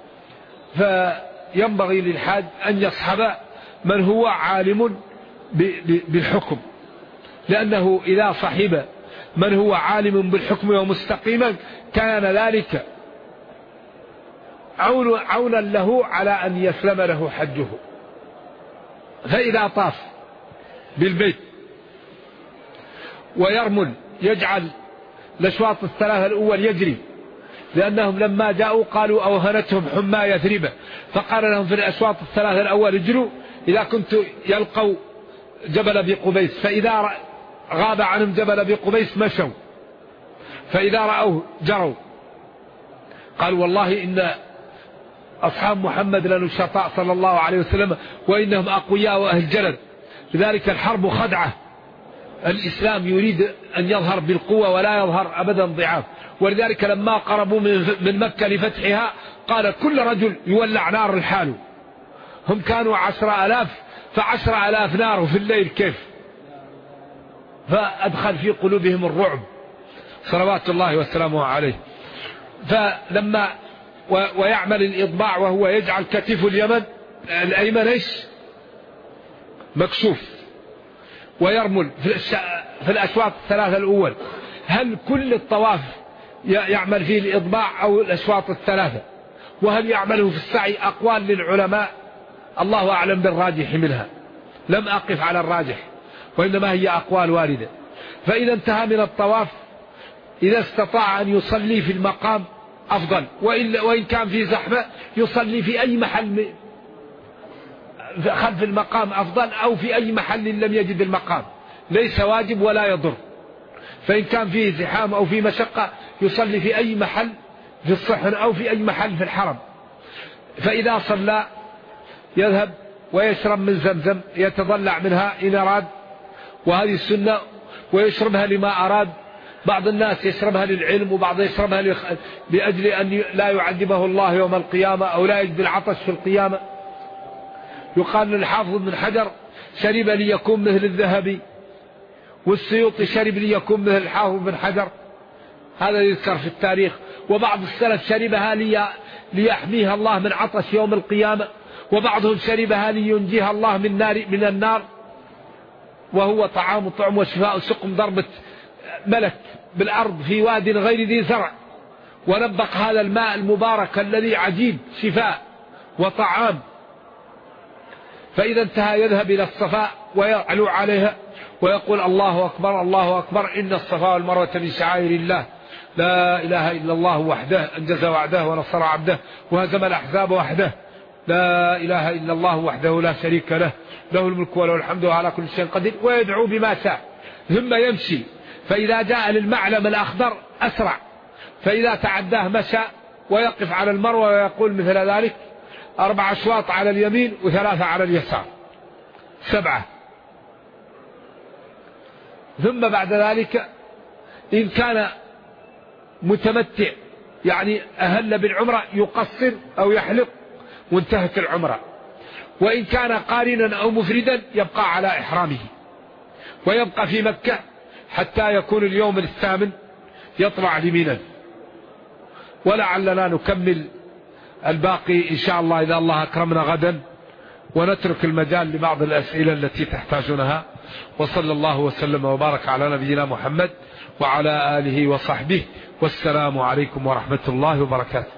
فينبغي للحاج أن يصحب من هو عالم بالحكم، لأنه إذا صحب من هو عالم بالحكم ومستقيما كان ذلك عونا له على أن يسلم له حجه. فإذا طاف بالبيت ويرمل يجعل الأشواط الثلاثة الأول يجري، لأنهم لما جاءوا قالوا أوهنتهم حمى يثرب، فقال لهم في الأشواط الثلاثة الأول اجروا إذا كنت يلقوا جبل أبي قبيس، فإذا غاب عنهم جبل أبي قبيس مشوا، فإذا رأوه جروا. قال والله إن أصحاب محمد لنشطاء صلى الله عليه وسلم، وإنهم أقوياء وأهل جلد. لذلك الحرب خدعة، الإسلام يريد أن يظهر بالقوة ولا يظهر أبدا ضعاف. ولذلك لما قربوا من مكة لفتحها قال كل رجل يولع نار لحاله. هم كانوا 10,000، ف10,000 نار في الليل كيف؟ فأدخل في قلوبهم الرعب صلوات الله وسلامه عليه. فلما ويعمل الإضباع وهو يجعل كتف اليمن الأيمن إيش مكشوف، ويرمل في الأشواط الثلاثة الأول. هل كل الطواف يعمل فيه الإضباع أو الأشواط الثلاثة؟ وهل يعمله في السعي؟ أقوال للعلماء، الله أعلم بالراجح منها، لم أقف على الراجح، وإنما هي أقوال واردة. فإذا انتهى من الطواف إذا استطاع أن يصلي في المقام أفضل، وإن كان في زحمة يصلي في أي محل خلف المقام أفضل، أو في أي محل لم يجد المقام، ليس واجب ولا يضر. فإن كان فيه زحام أو في مشقة يصلي في أي محل في الصحن أو في أي محل في الحرم. فإذا صلى يذهب ويشرب من زمزم يتضلع منها إن أراد، وهذه السنة، ويشربها لما أراد. بعض الناس يشربها للعلم، وبعض يشربها لأجل أن لا يعذبه الله يوم القيامة، أو لا يجد العطش في القيامة. يقال للحافظ بن حجر شرب ليكون مثل الذهبي، والسيوطي شرب ليكون مثل الحافظ بن حجر، هذا يذكر في التاريخ. وبعض السلف شربها ليحميها الله من عطش يوم القيامة، وبعضهم شربها لينجيها الله من النار، وهو طعام طعم وشفاء سقم، ضربة ملك بالأرض في واد غير ذي زرع، ونبق هذا الماء المبارك الذي عجيب شفاء وطعام. فإذا انتهى يذهب إلى الصفاء ويعلو عليها ويقول الله أكبر الله أكبر، إن الصفا والمروة من شعائر الله، لا إله إلا الله وحده أنجز وعده ونصر عبده وهزم الأحزاب وحده، لا إله إلا الله وحده لا شريك له، له الملك وله الحمد وعلى كل شيء قدير، ويدعو بما شاء. ثم يمشي، فإذا جاء للمعلم الأخضر أسرع، فإذا تعداه مشى ويقف على المروة ويقول مثل ذلك 4 أشواط على اليمين و3 على اليسار، 7. ثم بعد ذلك إن كان متمتع يعني أهل بالعمرة يقصر أو يحلق وانتهت العمرة. وإن كان قارنا أو مفردا يبقى على إحرامه، ويبقى في مكة حتى يكون اليوم 8 يطلع لمنى. ولعلنا نكمل الباقي إن شاء الله إذا الله أكرمنا غدا، ونترك المجال لبعض الأسئلة التي تحتاجونها. وصلى الله وسلم وبارك على نبينا محمد وعلى آله وصحبه، والسلام عليكم ورحمة الله وبركاته.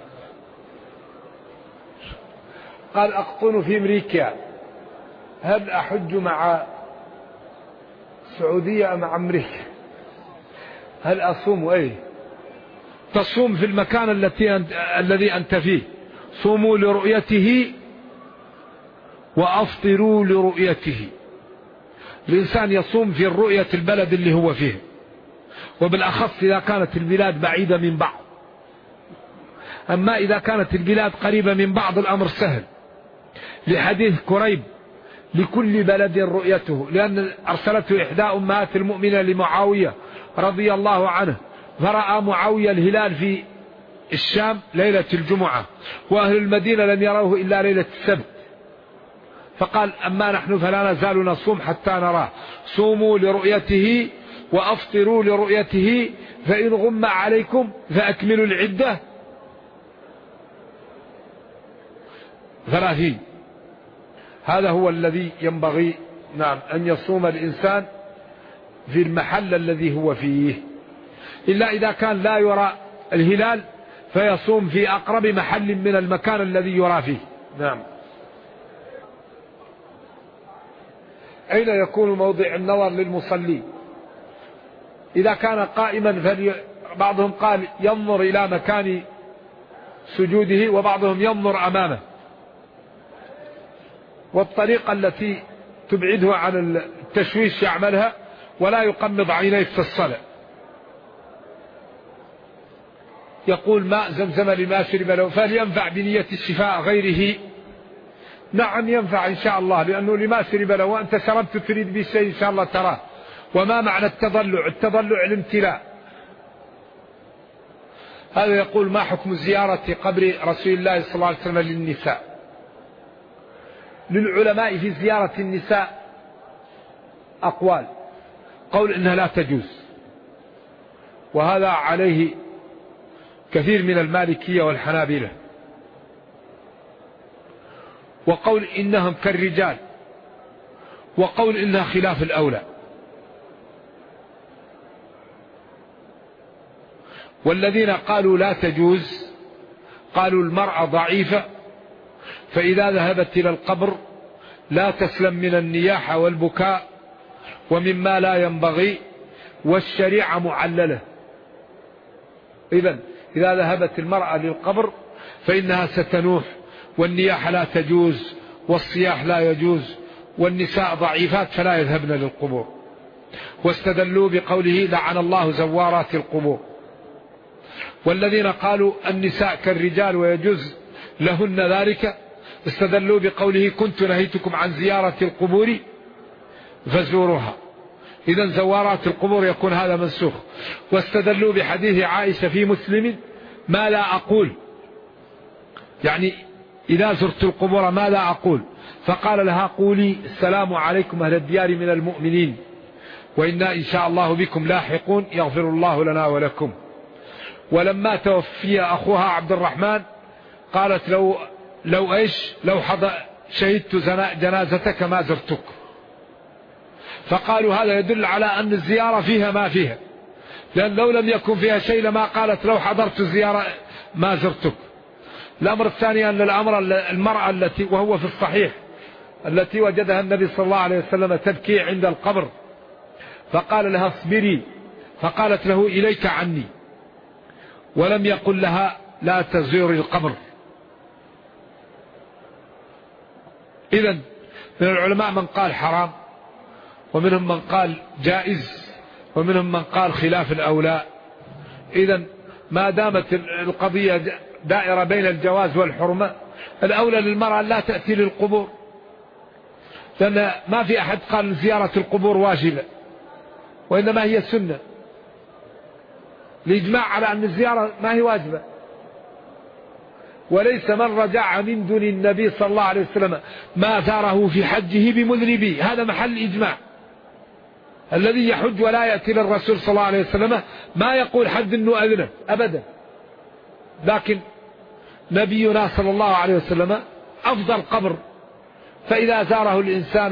قال أقطن في أمريكا، هل أحج مع السعودية أم مع أمريكا؟ هل أصوم؟ أي تصوم في المكان الذي أنت فيه، صوموا لرؤيته وأفطروا لرؤيته. الإنسان يصوم في رؤية البلد اللي هو فيه، وبالأخص إذا كانت البلاد بعيدة من بعض. أما إذا كانت البلاد قريبة من بعض الأمر سهل، لحديث كريب لكل بلد رؤيته، لأن أرسلته إحدى أمهات المؤمنة لمعاوية رضي الله عنه، فرأى معاوية الهلال في الشام ليلة الجمعة، وأهل المدينة لم يروه إلا ليلة السبت، فقال أما نحن فلا نزال نصوم حتى نراه، صوموا لرؤيته وأفطروا لرؤيته، فإن غم عليكم فأكملوا العدة 30. هذا هو الذي ينبغي أن يصوم الإنسان في المحل الذي هو فيه، إلا إذا كان لا يرى الهلال فيصوم في أقرب محل من المكان الذي يرى فيه. أين يكون موضع النظر للمصلي؟ إذا كان قائما بعضهم قال ينظر إلى مكان سجوده، وبعضهم ينظر أمامه، والطريقة التي تبعده عن التشويش يعملها، ولا يقمض عينيه في الصلاة. يقول ماء زمزم لما شرب له، فلينفع بنية الشفاء غيره. نعم ينفع إن شاء الله، لأنه لما شرب له، وأنت شربت تريد بالشيء إن شاء الله تراه. وما معنى التضلع؟ التضلع الامتلاء. هذا يقول ما حكم زيارة قبر رسول الله صلى الله عليه وسلم للنساء؟ للعلماء في زيارة النساء أقوال، قول إنها لا تجوز، وهذا عليه كثير من المالكية والحنابلة، وقول إنهم كالرجال، وقول إنها خلاف الأولى. والذين قالوا لا تجوز قالوا المرأة ضعيفة، فإذا ذهبت إلى القبر لا تسلم من النياحة والبكاء ومما لا ينبغي، والشريعة معللة. إذا ذهبت المرأة للقبر فإنها ستنوح، والنياحة لا تجوز، والصياح لا يجوز، والنساء ضعيفات فلا يذهبن للقبور. واستدلوا بقوله لعن الله زوارات القبور. والذين قالوا النساء كالرجال ويجوز لهن ذلك استدلوا بقوله كنت نهيتكم عن زيارة القبور فزوروها. إذن زوارات القبور يكون هذا منسوخ. واستدلوا بحديث عائشة في مسلم ما لا أقول، يعني إذا زرت القبور ما لا أقول، فقال لها قولي السلام عليكم أهل الديار من المؤمنين وإنا إن شاء الله بكم لاحقون يغفر الله لنا ولكم. ولما توفي أخوها عبد الرحمن قالت لو شهدت جنازتك ما زرتك. فقالوا هذا يدل على أن الزيارة فيها ما فيها، لأن لو لم يكن فيها شيء لما قالت لو حضرت الزيارة ما زرتك. الأمر الثاني أن المرأة التي وهو في الصحيح التي وجدها النبي صلى الله عليه وسلم تبكي عند القبر، فقال لها اصبري، فقالت له إليك عني، ولم يقل لها لا تزوري القبر. إذن من العلماء من قال حرام، ومنهم من قال جائز، ومنهم من قال خلاف الأولى. إذن ما دامت القضية دائرة بين الجواز والحرمة، الأولى للمرأة لا تأتي للقبور، لأن ما في أحد قال زيارة القبور واجبة، وإنما هي سنة، الإجماع على أن الزيارة ما هي واجبة. وليس من رجع من دون النبي صلى الله عليه وسلم ما زاره في حجه بمذنبي، هذا محل إجماع. الذي يحج ولا يأتي للرسول صلى الله عليه وسلم ما يقول حد أنه أذنه أبدا، لكن نبينا صلى الله عليه وسلم أفضل قبر، فإذا زاره الإنسان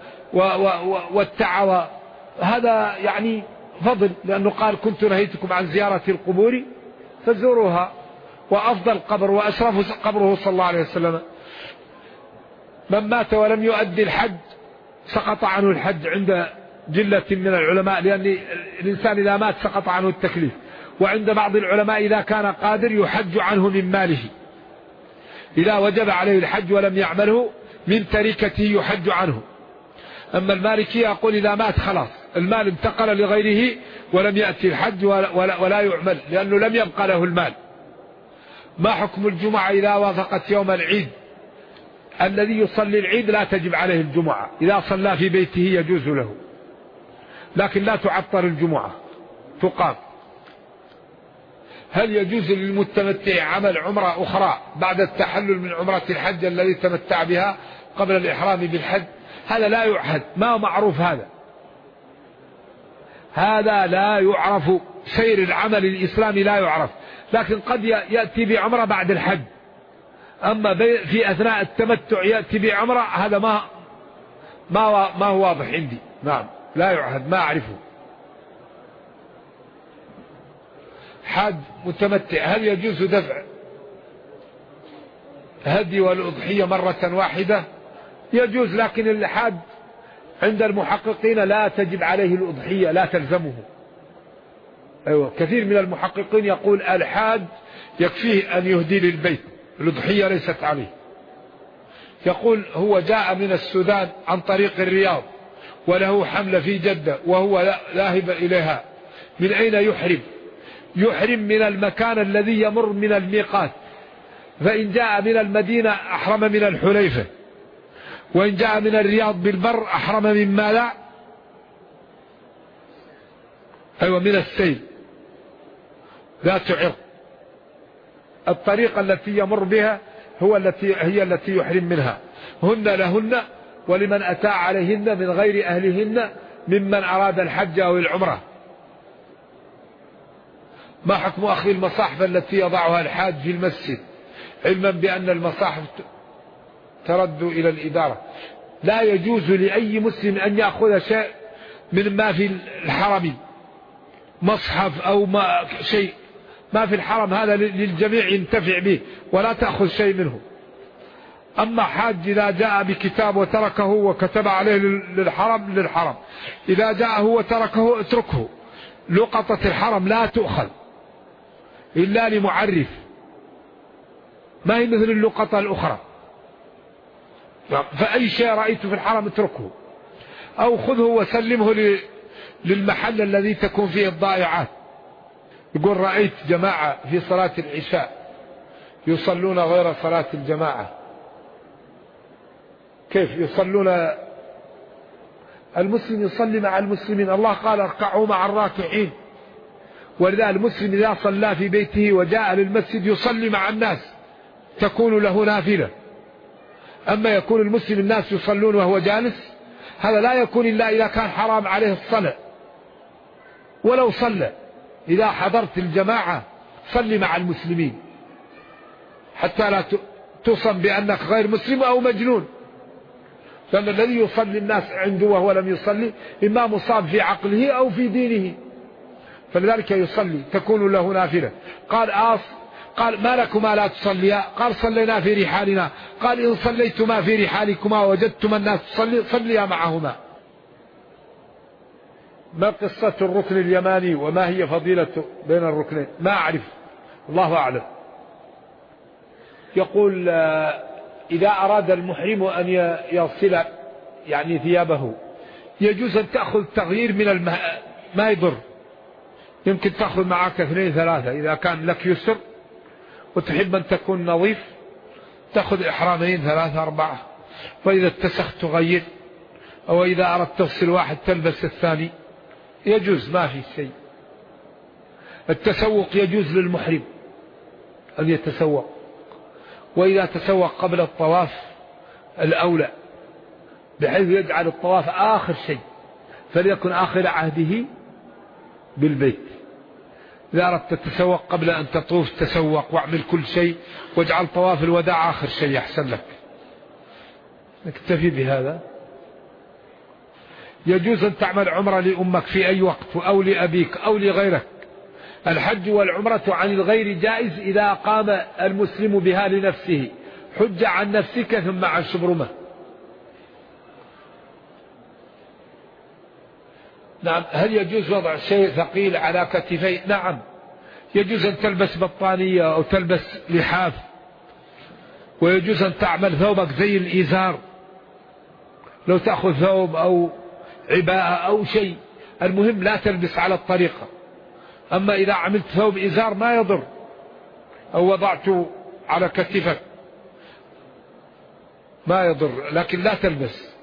واتعظ هذا يعني فضل، لأنه قال كنت نهيتكم عن زيارة القبور فزوروها، وأفضل قبر وأشرف قبره صلى الله عليه وسلم. من مات ولم يؤدي الحج سقط عنه الحج عند جلة من العلماء، لأن الإنسان إذا مات سقط عنه التكليف. وعند بعض العلماء إذا كان قادر يحج عنه من ماله، إذا وجب عليه الحج ولم يعمله من تركته يحج عنه. أما المالكية يقول إذا مات خلاص المال انتقل لغيره ولم يأتي الحج ولا يعمل لأنه لم يبقى له المال. ما حكم الجمعة إذا وافقت يوم العيد؟ الذي يصلي العيد لا تجب عليه الجمعة، إذا صلى في بيته يجوز له، لكن لا تعطل الجمعة تقام. هل يجوز للمتمتع عمل عمرة أخرى بعد التحلل من عمرة الحج الذي تمتع بها قبل الإحرام بالحج؟ هذا لا يعهد، ما معروف هذا لا يعرف، سير العمل الإسلامي لا يعرف، لكن قد يأتي بعمرة بعد الحج. أما في أثناء التمتع يأتي بعمرة هذا ما هو واضح عندي. نعم لا يعهد، ما أعرفه. حاج متمتع هل يجوز دفع هدي والأضحية مرة واحدة؟ يجوز، لكن الحاج عند المحققين لا تجب عليه الأضحية، لا تلزمه. أيوة، كثير من المحققين يقول الحاج يكفيه أن يهدي للبيت، الأضحية ليست عليه. يقول هو جاء من السودان عن طريق الرياض وله حملة في جدة وهو ذاهب إليها، من أين يحرم؟ يحرم من المكان الذي يمر من الميقات، فإن جاء من المدينة أحرم من الحليفة، وإن جاء من الرياض بالبر أحرم من ماذا؟ أيوة، من السيل ذات عرق. الطريقة التي يمر بها هي التي يحرم منها. هن لهن ولمن أتى عليهن من غير أهلهن ممن أراد الحج أو العمرة. ما حكم أخذ المصاحف التي يضعها الحاج في المسجد، علما بأن المصاحف ترد إلى الإدارة؟ لا يجوز لأي مسلم أن يأخذ شيء من ما في الحرم، مصحف أو شيء ما في الحرم، هذا للجميع ينتفع به، ولا تأخذ شيء منه. أما حاج إذا جاء بكتاب وتركه وكتب عليه للحرم، إذا جاءه وتركه اتركه. لقطة الحرم لا تؤخذ إلا لمعرف، ما هي مثل اللقطة الأخرى. فأي شيء رأيته في الحرم اتركه، أو خذه وسلمه للمحل الذي تكون فيه الضائعات. يقول رأيت جماعة في صلاة العشاء يصلون غير صلاة الجماعة. كيف يصلون؟ المسلم يصلي مع المسلمين، الله قال اركعوا مع الراكعين. ولذا المسلم إذا صلى في بيته وجاء للمسجد يصلي مع الناس تكون له نافلة. أما يكون المسلم الناس يصلون وهو جالس، هذا لا يكون إلا إذا كان حرام عليه الصلاة. ولو صلى، إذا حضرت الجماعة صلي مع المسلمين حتى لا تصم بأنك غير مسلم أو مجنون، لأن الذي يصلي الناس عنده وهو لم يصلي إما مصاب في عقله أو في دينه، فلذلك يصلي تكون له نافلة. قال ما لكما لا تصليا؟ قال صلينا في رحالنا. قال إن صليتما في رحالكما وجدتما الناس تصلي صليا معهما. ما قصة الركن اليماني وما هي فضيلته بين الركنين؟ ما أعرف، الله أعلم. يقول إذا أراد المحرم أن يغسل يعني ثيابه يجوز أن تأخذ تغيير من الماء، ما يضر، يمكن تأخذ معك 2 3 إذا كان لك يسر وتحب أن تكون نظيف، تأخذ إحرامين 3 4، وإذا اتسخت تغير، أو إذا أردت تغسل واحد تلبس الثاني، يجوز، ما في شيء. التسوق يجوز للمحرم أن يتسوق، وإذا تسوق قبل الطواف الأولى، بحيث يجعل الطواف آخر شيء، فليكن آخر عهده بالبيت. إذا أردت تتسوق قبل أن تطوف تسوق واعمل كل شيء، واجعل طواف الوداع آخر شيء أحسن لك. نكتفي بهذا. يجوز أن تعمل عمرة لأمك في أي وقت أو لأبيك أو لغيرك. الحج والعمرة عن الغير جائز إذا قام المسلم بها لنفسه، حج عن نفسك ثم عن شبرمة. نعم. هل يجوز وضع شيء ثقيل على كتفي؟ نعم، يجوز أن تلبس بطانية أو تلبس لحاف، ويجوز أن تعمل ثوبك زي الإزار لو تأخذ ثوب أو عباءة أو شيء، المهم لا تلبس على الطريقة. أما إذا عملت ثوب إزار ما يضر، أو وضعته على كتفك ما يضر، لكن لا تلبس.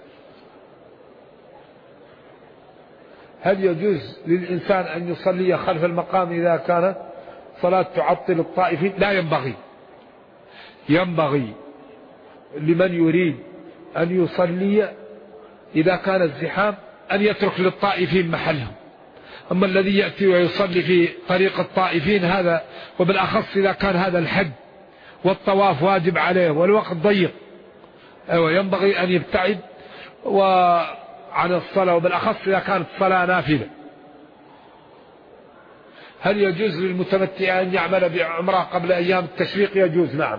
هل يجوز للإنسان أن يصلي خلف المقام إذا كانت صلاة تعطل الطائفين؟ لا ينبغي. ينبغي لمن يريد أن يصلي إذا كان الزحام أن يترك للطائفين محلهم. أما الذي يأتي ويصلي في طريق الطائفين هذا، وبالأخص إذا كان هذا الحج والطواف واجب عليه والوقت ضيق، ينبغي أن يبتعد عن الصلاة، وبالأخص إذا كانت الصلاة نافلة. هل يجوز للمتمتع أن يعمل بعمرة قبل أيام التشريق؟ يجوز، نعم.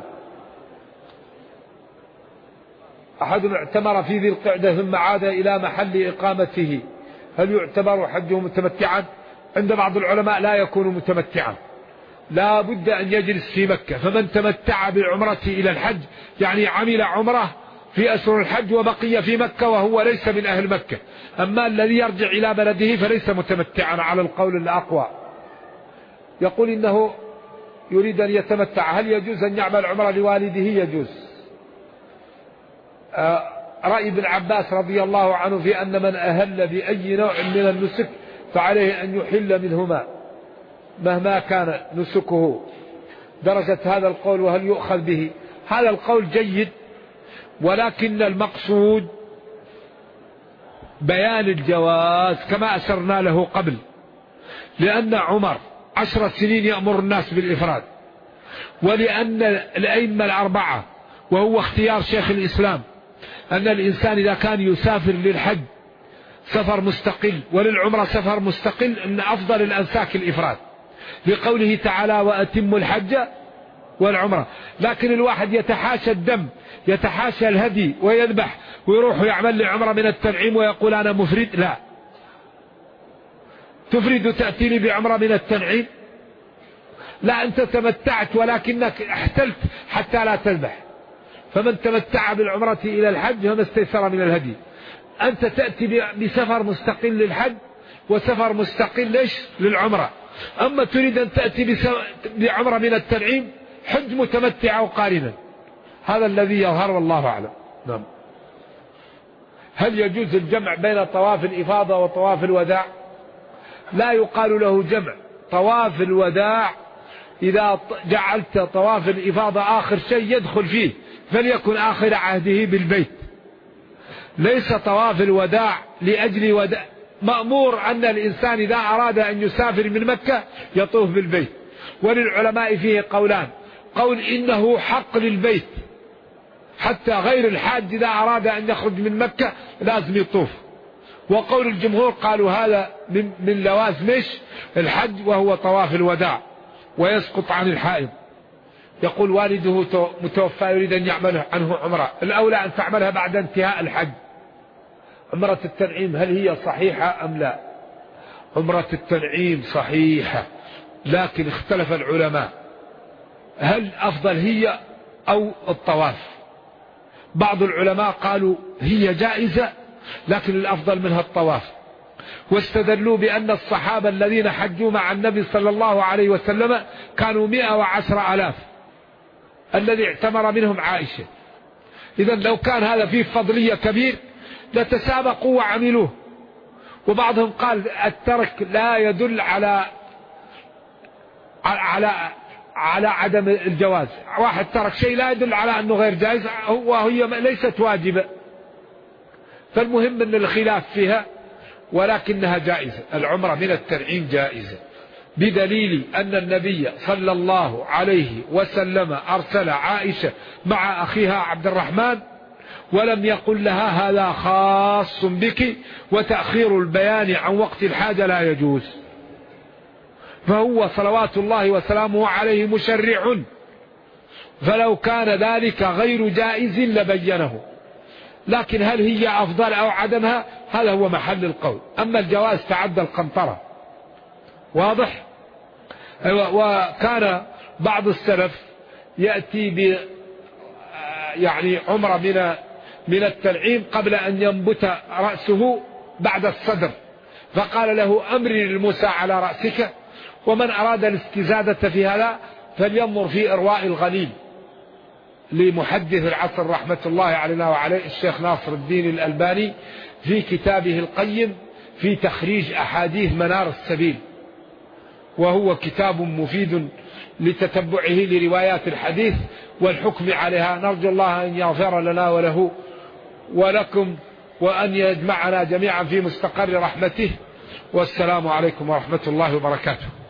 أحد اعتمر في ذي القعدة ثم عاد إلى محل إقامته، هل يعتبر حجه متمتعا؟ عند بعض العلماء لا يكون متمتعا، لا بد أن يجلس في مكة. فمن تمتع بالعمرة إلى الحج يعني عمل عمره في أشهر الحج وبقي في مكة وهو ليس من أهل مكة. أما الذي يرجع إلى بلده فليس متمتعا على القول الأقوى. يقول إنه يريد أن يتمتع، هل يجوز أن يعمل عمرة لوالده؟ يجوز. رأي ابن عباس رضي الله عنه في أن من أهل بأي نوع من النسك فعليه أن يحل منهما مهما كان نسكه. درجة هذا القول وهل يؤخذ به؟ هذا القول جيد، ولكن المقصود بيان الجواز كما أشرنا له قبل، لأن عمر 10 سنين يأمر الناس بالإفراد، ولأن الأئمة الأربعة وهو اختيار شيخ الإسلام أن الإنسان إذا كان يسافر للحج سفر مستقل وللعمرة سفر مستقل أن أفضل الأنساك الإفراد، لقوله تعالى وأتم الحج والعمرة. لكن الواحد يتحاشى الدم، يتحاشى الهدي ويذبح ويروح يعمل لعمرة من التنعيم ويقول أنا مفرد. لا، تفرد تأتي لي بعمرة من التنعيم؟ لا، أنت تمتعت ولكنك احتلت حتى لا تذبح. فمن تمتع بالعمرة إلى الحج فما استيسر من الهدي. أنت تأتي بسفر مستقل للحج وسفر مستقل للعمرة. أما تريد أن تأتي بعمرة من التنعيم حج متمتع أو قارنا، هذا الذي يظهر والله أعلم. نعم. هل يجوز الجمع بين طواف الإفاضة وطواف الوداع؟ لا يقال له جمع. طواف الوداع إذا جعلت طواف الإفاضة آخر شيء يدخل فيه فليكن آخر عهده بالبيت. ليس طواف الوداع لأجل وداع. مأمور أن الإنسان إذا أراد أن يسافر من مكة يطوف بالبيت، وللعلماء فيه قولان: قول إنه حق للبيت حتى غير الحاج إذا أراد أن يخرج من مكة لازم يطوف، وقول الجمهور قالوا هذا من لوازم الحج وهو طواف الوداع ويسقط عن الحائض. يقول والده متوفى يريد أن يعمل عنه عمرة، الأولى أن تعملها بعد انتهاء الحج. عمرة التنعيم هل هي صحيحة أم لا؟ عمرة التنعيم صحيحة، لكن اختلف العلماء هل أفضل هي أو الطواف. بعض العلماء قالوا هي جائزة لكن الأفضل منها الطواف، واستدلوا بأن الصحابة الذين حجوا مع النبي صلى الله عليه وسلم كانوا 110,000 الذي اعتمر منهم عائشة. إذن لو كان هذا فيه فضلية كبير لتسابقوا وعملوه. وبعضهم قال الترك لا يدل على عدم الجواز. واحد ترك شيء لا يدل على أنه غير جائز وهي ليست واجبة. فالمهم أن الخلاف فيها ولكنها جائزة. العمرة من التنعيم جائزة بدليل أن النبي صلى الله عليه وسلم أرسل عائشة مع أخيها عبد الرحمن ولم يقل لها هذا خاص بك، وتأخير البيان عن وقت الحاجة لا يجوز. فهو صلوات الله وسلامه عليه مشرع، فلو كان ذلك غير جائز لبينه. لكن هل هي أفضل أو عدمها هذا هو محل القول. أما الجواز تعدى القنطرة، واضح. وكان بعض السلف يأتي يعني عمرة من من التنعيم قبل أن ينبت رأسه بعد الصدر، فقال له أمري للموسى على رأسك. ومن أراد الاستزادة في هذا فلينظر في إرواء الغليل لمحدث العصر رحمة الله علينا وعليه الشيخ ناصر الدين الألباني في كتابه القيم في تخريج أحاديث منار السبيل، وهو كتاب مفيد لتتبعه لروايات الحديث والحكم عليها. نرجو الله أن يغفر لنا وله ولكم، وأن يجمعنا جميعا في مستقر رحمته. والسلام عليكم ورحمة الله وبركاته.